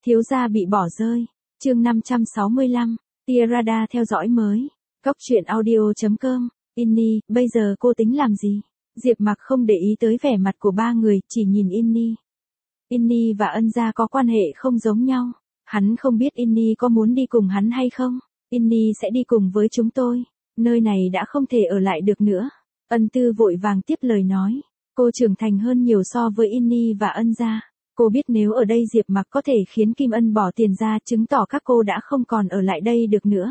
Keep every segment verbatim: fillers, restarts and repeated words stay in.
Thiếu gia bị bỏ rơi. Chương năm trăm sáu mươi lăm. Tia radar theo dõi mới. Góc truyện audio chấm com. Inni, bây giờ cô tính làm gì? Diệp Mặc không để ý tới vẻ mặt của ba người, chỉ nhìn Inni. Inni và Ân gia có quan hệ không giống nhau. Hắn không biết Inni có muốn đi cùng hắn hay không. Inni sẽ đi cùng với chúng tôi. Nơi này đã không thể ở lại được nữa. Ân Tư vội vàng tiếp lời nói. Cô trưởng thành hơn nhiều so với Inni và Ân gia. Cô biết nếu ở đây Diệp Mặc có thể khiến Kim Ân bỏ tiền ra, chứng tỏ các cô đã không còn ở lại đây được nữa.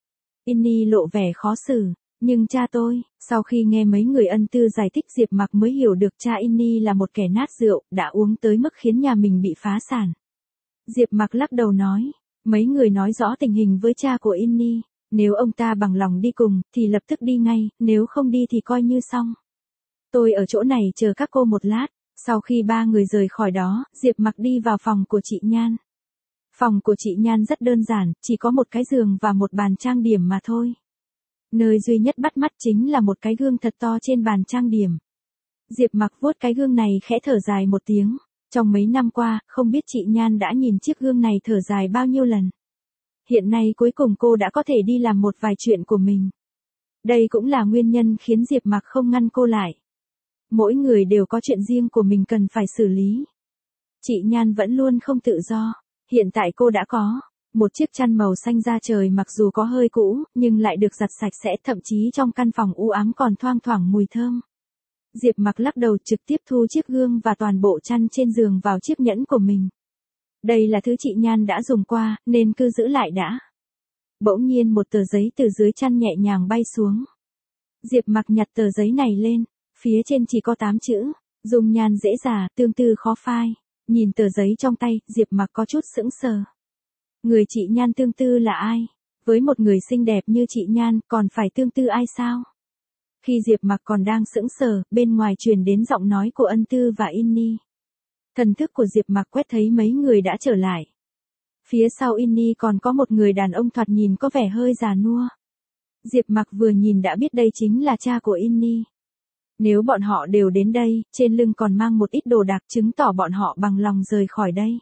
Inni lộ vẻ khó xử. Nhưng cha tôi, sau khi nghe mấy người Ân Tư giải thích, Diệp Mặc mới hiểu được cha Inni là một kẻ nát rượu, đã uống tới mức khiến nhà mình bị phá sản. Diệp Mặc lắc đầu nói, mấy người nói rõ tình hình với cha của Inni, nếu ông ta bằng lòng đi cùng, thì lập tức đi ngay, nếu không đi thì coi như xong. Tôi ở chỗ này chờ các cô một lát. Sau khi ba người rời khỏi đó, Diệp Mặc đi vào phòng của chị Nhan. Phòng của chị Nhan rất đơn giản, chỉ có một cái giường và một bàn trang điểm mà thôi. Nơi duy nhất bắt mắt chính là một cái gương thật to trên bàn trang điểm. Diệp Mặc vuốt cái gương này khẽ thở dài một tiếng. Trong mấy năm qua, không biết chị Nhan đã nhìn chiếc gương này thở dài bao nhiêu lần. Hiện nay cuối cùng cô đã có thể đi làm một vài chuyện của mình. Đây cũng là nguyên nhân khiến Diệp Mặc không ngăn cô lại. Mỗi người đều có chuyện riêng của mình cần phải xử lý. Chị Nhan vẫn luôn không tự do. Hiện tại cô đã có một chiếc chăn màu xanh da trời, mặc dù có hơi cũ, nhưng lại được giặt sạch sẽ, thậm chí trong căn phòng u ám còn thoang thoảng mùi thơm. Diệp Mặc lắc đầu, trực tiếp thu chiếc gương và toàn bộ chăn trên giường vào chiếc nhẫn của mình. Đây là thứ chị Nhan đã dùng qua, nên cứ giữ lại đã. Bỗng nhiên một tờ giấy từ dưới chăn nhẹ nhàng bay xuống. Diệp Mặc nhặt tờ giấy này lên. Phía trên chỉ có tám chữ, dung nhan dễ già, tương tư khó phai. Nhìn tờ giấy trong tay, Diệp Mặc có chút sững sờ. Người chị Nhan tương tư là ai? Với một người xinh đẹp như chị Nhan, còn phải tương tư ai sao? Khi Diệp Mặc còn đang sững sờ, bên ngoài truyền đến giọng nói của Ân Tư và Inni. Thần thức của Diệp Mặc quét thấy mấy người đã trở lại. Phía sau Inni còn có một người đàn ông thoạt nhìn có vẻ hơi già nua. Diệp Mặc vừa nhìn đã biết đây chính là cha của Inni. Nếu bọn họ đều đến đây, trên lưng còn mang một ít đồ đạc, chứng tỏ bọn họ bằng lòng rời khỏi đây.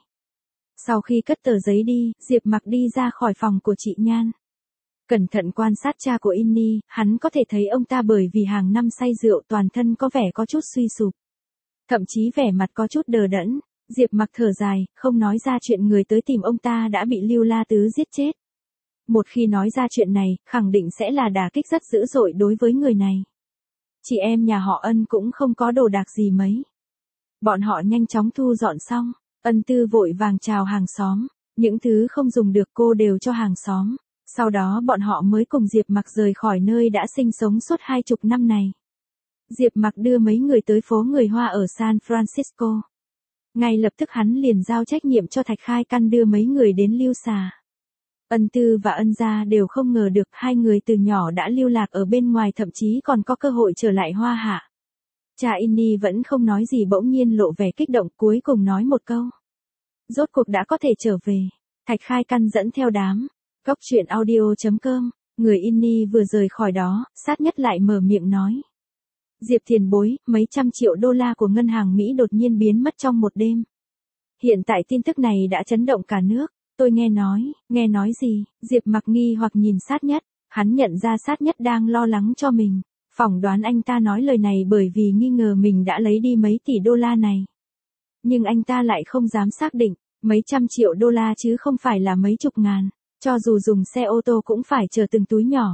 Sau khi cất tờ giấy đi, Diệp Mặc đi ra khỏi phòng của chị Nhan. Cẩn thận quan sát cha của Inni, hắn có thể thấy ông ta bởi vì hàng năm say rượu, toàn thân có vẻ có chút suy sụp. Thậm chí vẻ mặt có chút đờ đẫn. Diệp Mặc thở dài, không nói ra chuyện người tới tìm ông ta đã bị Lưu La Tứ giết chết. Một khi nói ra chuyện này, khẳng định sẽ là đả kích rất dữ dội đối với người này. Chị em nhà họ Ân cũng không có đồ đạc gì mấy. Bọn họ nhanh chóng thu dọn xong. Ân Tư vội vàng chào hàng xóm. Những thứ không dùng được cô đều cho hàng xóm. Sau đó bọn họ mới cùng Diệp Mặc rời khỏi nơi đã sinh sống suốt hai chục năm này. Diệp Mặc đưa mấy người tới phố người Hoa ở San Francisco. Ngay lập tức hắn liền giao trách nhiệm cho Thạch Khai Căn đưa mấy người đến Lưu Xà. Ân Tư và Ân gia đều không ngờ được hai người từ nhỏ đã lưu lạc ở bên ngoài, thậm chí còn có cơ hội trở lại Hoa Hạ. Cha Inni vẫn không nói gì, bỗng nhiên lộ vẻ kích động, cuối cùng nói một câu. Rốt cuộc đã có thể trở về. Thạch Khai Căn dẫn theo đám. Góc truyện audio chấm com. Người Inni vừa rời khỏi đó, sát nhất lại mở miệng nói. Diệp tiền bối, mấy trăm triệu đô la của ngân hàng Mỹ đột nhiên biến mất trong một đêm. Hiện tại tin tức này đã chấn động cả nước. Tôi nghe nói, nghe nói gì? Diệp Mặc nghi hoặc nhìn sát nhất. Hắn nhận ra sát nhất đang lo lắng cho mình. Phỏng đoán anh ta nói lời này bởi vì nghi ngờ mình đã lấy đi mấy tỷ đô la này. Nhưng anh ta lại không dám xác định. Mấy trăm triệu đô la chứ không phải là mấy chục ngàn. Cho dù dùng xe ô tô cũng phải chờ từng túi nhỏ.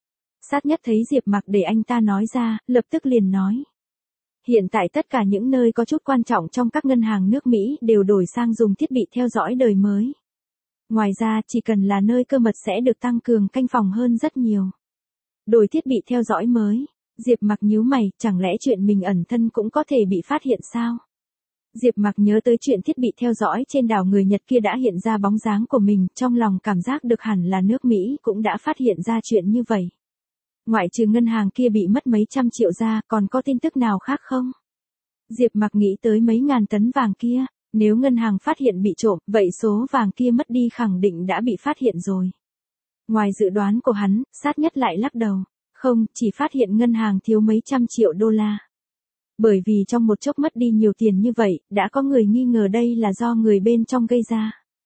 Sát nhất thấy Diệp Mặc để anh ta nói ra, lập tức liền nói. Hiện tại tất cả những nơi có chút quan trọng trong các ngân hàng nước Mỹ đều đổi sang dùng thiết bị theo dõi đời mới. Ngoài ra, chỉ cần là nơi cơ mật sẽ được tăng cường canh phòng hơn rất nhiều. Đổi thiết bị theo dõi mới. Diệp Mặc nhíu mày, chẳng lẽ chuyện mình ẩn thân cũng có thể bị phát hiện sao? Diệp Mặc nhớ tới chuyện thiết bị theo dõi trên đảo người Nhật kia đã hiện ra bóng dáng của mình, trong lòng cảm giác được hẳn là nước Mỹ cũng đã phát hiện ra chuyện như vậy. Ngoại trừ ngân hàng kia bị mất mấy trăm triệu ra, còn có tin tức nào khác không? Diệp Mặc nghĩ tới mấy ngàn tấn vàng kia, nếu ngân hàng phát hiện bị trộm, vậy số vàng kia mất đi khẳng định đã bị phát hiện rồi. Ngoài dự đoán của hắn, sát nhất lại lắc đầu. Không, chỉ phát hiện ngân hàng thiếu mấy trăm triệu đô la. Bởi vì trong một chốc mất đi nhiều tiền như vậy, đã có người nghi ngờ đây là do người bên trong gây ra.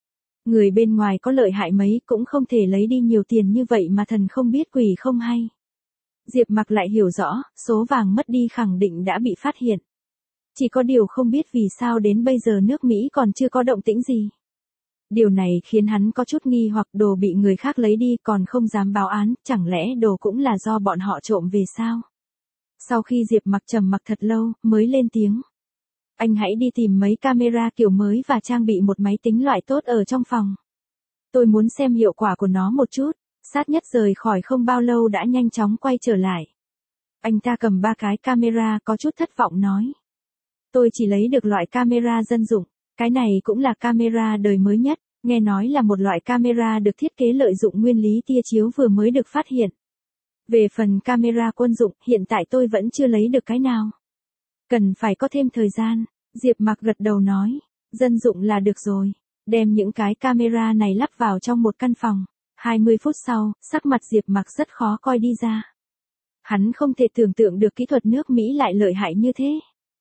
Người bên ngoài có lợi hại mấy cũng không thể lấy đi nhiều tiền như vậy mà thần không biết quỷ không hay. Diệp Mặc lại hiểu rõ, số vàng mất đi khẳng định đã bị phát hiện. Chỉ có điều không biết vì sao đến bây giờ nước Mỹ còn chưa có động tĩnh gì. Điều này khiến hắn có chút nghi hoặc đồ bị người khác lấy đi còn không dám báo án, chẳng lẽ đồ cũng là do bọn họ trộm về sao? Sau khi Diệp Mặc trầm mặc thật lâu, mới lên tiếng. Anh hãy đi tìm mấy camera kiểu mới và trang bị một máy tính loại tốt ở trong phòng. Tôi muốn xem hiệu quả của nó một chút. Sát Nhất rời khỏi không bao lâu đã nhanh chóng quay trở lại. Anh ta cầm ba cái camera có chút thất vọng nói. Tôi chỉ lấy được loại camera dân dụng, cái này cũng là camera đời mới nhất, nghe nói là một loại camera được thiết kế lợi dụng nguyên lý tia chiếu vừa mới được phát hiện. Về phần camera quân dụng, hiện tại tôi vẫn chưa lấy được cái nào. Cần phải có thêm thời gian, Diệp Mặc gật đầu nói, dân dụng là được rồi, đem những cái camera này lắp vào trong một căn phòng. hai mươi phút sau, sắc mặt Diệp Mặc rất khó coi đi ra. Hắn không thể tưởng tượng được kỹ thuật nước Mỹ lại lợi hại như thế.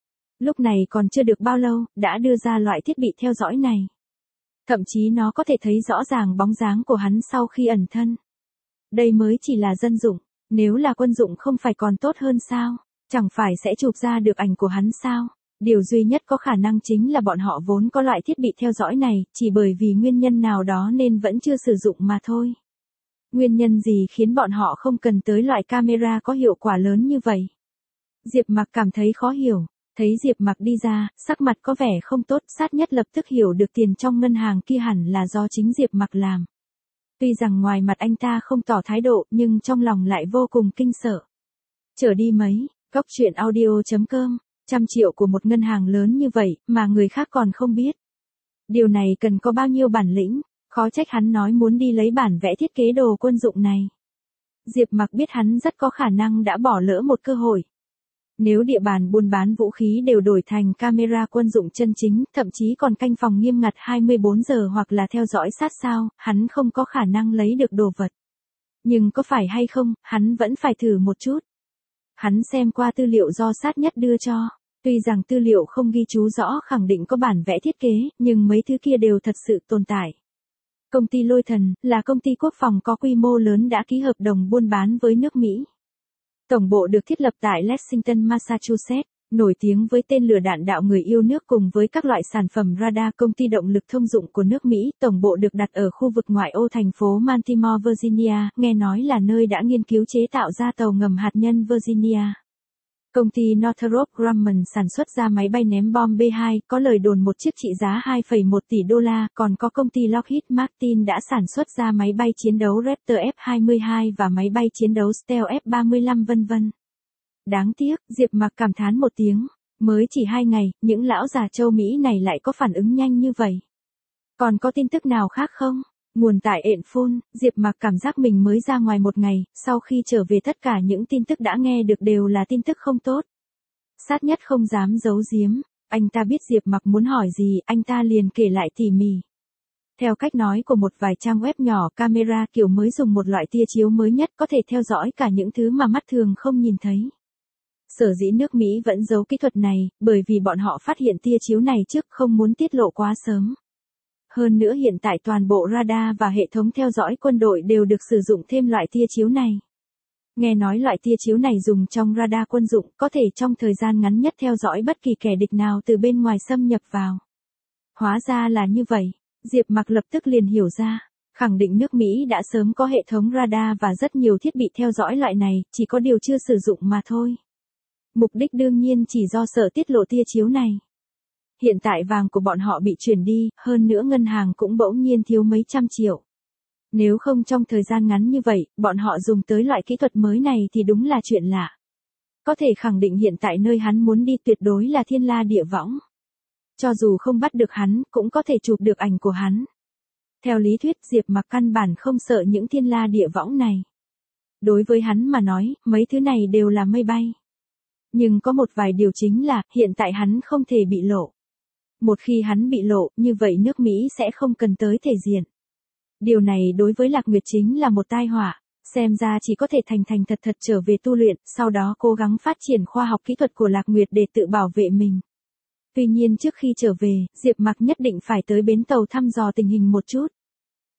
Lúc này còn chưa được bao lâu, đã đưa ra loại thiết bị theo dõi này. Thậm chí nó có thể thấy rõ ràng bóng dáng của hắn sau khi ẩn thân. Đây mới chỉ là dân dụng, nếu là quân dụng không phải còn tốt hơn sao? Chẳng phải sẽ chụp ra được ảnh của hắn sao? Điều duy nhất có khả năng chính là bọn họ vốn có loại thiết bị theo dõi này, chỉ bởi vì nguyên nhân nào đó nên vẫn chưa sử dụng mà thôi. Nguyên nhân gì khiến bọn họ không cần tới loại camera có hiệu quả lớn như vậy? Diệp Mặc cảm thấy khó hiểu, thấy Diệp Mặc đi ra, sắc mặt có vẻ không tốt, Sát Nhất lập tức hiểu được tiền trong ngân hàng kia hẳn là do chính Diệp Mặc làm. Tuy rằng ngoài mặt anh ta không tỏ thái độ, nhưng trong lòng lại vô cùng kinh sợ. Trở đi mấy, Cóc truyện audio chấm com. Trăm triệu của một ngân hàng lớn như vậy, mà người khác còn không biết. Điều này cần có bao nhiêu bản lĩnh, khó trách hắn nói muốn đi lấy bản vẽ thiết kế đồ quân dụng này. Diệp Mặc biết hắn rất có khả năng đã bỏ lỡ một cơ hội. Nếu địa bàn buôn bán vũ khí đều đổi thành camera quân dụng chân chính, thậm chí còn canh phòng nghiêm ngặt hai mươi bốn giờ hoặc là theo dõi sát sao, hắn không có khả năng lấy được đồ vật. Nhưng có phải hay không, hắn vẫn phải thử một chút. Hắn xem qua tư liệu do Sát Nhất đưa cho. Tuy rằng tư liệu không ghi chú rõ khẳng định có bản vẽ thiết kế, nhưng mấy thứ kia đều thật sự tồn tại. Công ty Lôi Thần, là công ty quốc phòng có quy mô lớn đã ký hợp đồng buôn bán với nước Mỹ. Tổng bộ được thiết lập tại Lexington, Massachusetts, nổi tiếng với tên lửa đạn đạo người yêu nước cùng với các loại sản phẩm radar công ty động lực thông dụng của nước Mỹ. Tổng bộ được đặt ở khu vực ngoại ô thành phố Baltimore, Virginia, nghe nói là nơi đã nghiên cứu chế tạo ra tàu ngầm hạt nhân Virginia. Công ty Northrop Grumman sản xuất ra máy bay ném bom B hai, có lời đồn một chiếc trị giá hai phẩy một tỷ đô la, còn có công ty Lockheed Martin đã sản xuất ra máy bay chiến đấu Raptor F hai mươi hai và máy bay chiến đấu Stealth F ba mươi lăm vân vân. Đáng tiếc, Diệp Mặc cảm thán một tiếng, mới chỉ hai ngày, những lão già châu Mỹ này lại có phản ứng nhanh như vậy. Còn có tin tức nào khác không? Nguồn tại Info, Diệp Mặc cảm giác mình mới ra ngoài một ngày, sau khi trở về tất cả những tin tức đã nghe được đều là tin tức không tốt. Sát Nhất không dám giấu giếm, anh ta biết Diệp Mặc muốn hỏi gì, anh ta liền kể lại tỉ mỉ. Theo cách nói của một vài trang web nhỏ, camera kiểu mới dùng một loại tia chiếu mới nhất có thể theo dõi cả những thứ mà mắt thường không nhìn thấy. Sở dĩ nước Mỹ vẫn giấu kỹ thuật này, bởi vì bọn họ phát hiện tia chiếu này trước không muốn tiết lộ quá sớm. Hơn nữa hiện tại toàn bộ radar và hệ thống theo dõi quân đội đều được sử dụng thêm loại tia chiếu này. Nghe nói loại tia chiếu này dùng trong radar quân dụng có thể trong thời gian ngắn nhất theo dõi bất kỳ kẻ địch nào từ bên ngoài xâm nhập vào. Hóa ra là như vậy, Diệp Mặc lập tức liền hiểu ra, khẳng định nước Mỹ đã sớm có hệ thống radar và rất nhiều thiết bị theo dõi loại này, chỉ có điều chưa sử dụng mà thôi. Mục đích đương nhiên chỉ do sợ tiết lộ tia chiếu này. Hiện tại vàng của bọn họ bị chuyển đi, hơn nữa ngân hàng cũng bỗng nhiên thiếu mấy trăm triệu. Nếu không trong thời gian ngắn như vậy, bọn họ dùng tới loại kỹ thuật mới này thì đúng là chuyện lạ. Có thể khẳng định hiện tại nơi hắn muốn đi tuyệt đối là thiên la địa võng. Cho dù không bắt được hắn, cũng có thể chụp được ảnh của hắn. Theo lý thuyết Diệp Mặc căn bản không sợ những thiên la địa võng này. Đối với hắn mà nói, mấy thứ này đều là mây bay. Nhưng có một vài điều chính là, hiện tại hắn không thể bị lộ. Một khi hắn bị lộ, như vậy nước Mỹ sẽ không cần tới thể diện. Điều này đối với Lạc Nguyệt chính là một tai họa, xem ra chỉ có thể thành thành thật thật trở về tu luyện, sau đó cố gắng phát triển khoa học kỹ thuật của Lạc Nguyệt để tự bảo vệ mình. Tuy nhiên trước khi trở về, Diệp Mặc nhất định phải tới bến tàu thăm dò tình hình một chút.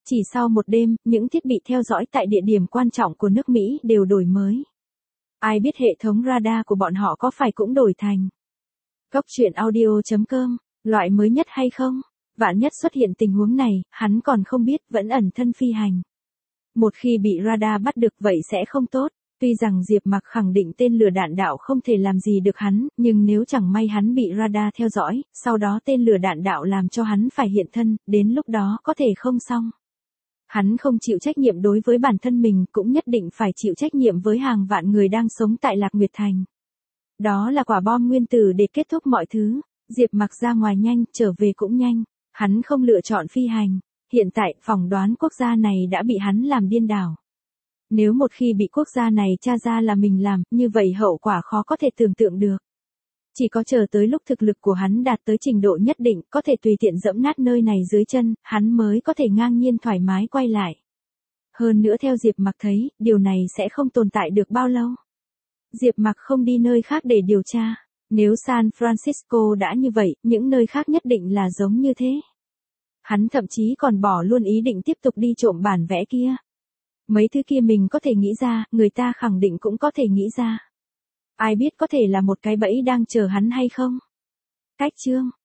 Chỉ sau một đêm, những thiết bị theo dõi tại địa điểm quan trọng của nước Mỹ đều đổi mới. Ai biết hệ thống radar của bọn họ có phải cũng đổi thành Cốc truyện audio chấm com, loại mới nhất hay không? Vạn nhất xuất hiện tình huống này, hắn còn không biết, vẫn ẩn thân phi hành. Một khi bị radar bắt được vậy sẽ không tốt. Tuy rằng Diệp Mặc khẳng định tên lửa đạn đạo không thể làm gì được hắn, nhưng nếu chẳng may hắn bị radar theo dõi, sau đó tên lửa đạn đạo làm cho hắn phải hiện thân, đến lúc đó có thể không xong. Hắn không chịu trách nhiệm đối với bản thân mình, cũng nhất định phải chịu trách nhiệm với hàng vạn người đang sống tại Lạc Nguyệt Thành. Đó là quả bom nguyên tử để kết thúc mọi thứ. Diệp Mặc ra ngoài nhanh, trở về cũng nhanh. Hắn không lựa chọn phi hành. Hiện tại, phỏng đoán quốc gia này đã bị hắn làm điên đảo. Nếu một khi bị quốc gia này tra ra là mình làm, như vậy hậu quả khó có thể tưởng tượng được. Chỉ có chờ tới lúc thực lực của hắn đạt tới trình độ nhất định, có thể tùy tiện dẫm nát nơi này dưới chân, hắn mới có thể ngang nhiên thoải mái quay lại. Hơn nữa theo Diệp Mặc thấy, điều này sẽ không tồn tại được bao lâu. Diệp Mặc không đi nơi khác để điều tra. Nếu San Francisco đã như vậy, những nơi khác nhất định là giống như thế. Hắn thậm chí còn bỏ luôn ý định tiếp tục đi trộm bản vẽ kia. Mấy thứ kia mình có thể nghĩ ra, người ta khẳng định cũng có thể nghĩ ra. Ai biết có thể là một cái bẫy đang chờ hắn hay không? Cách chương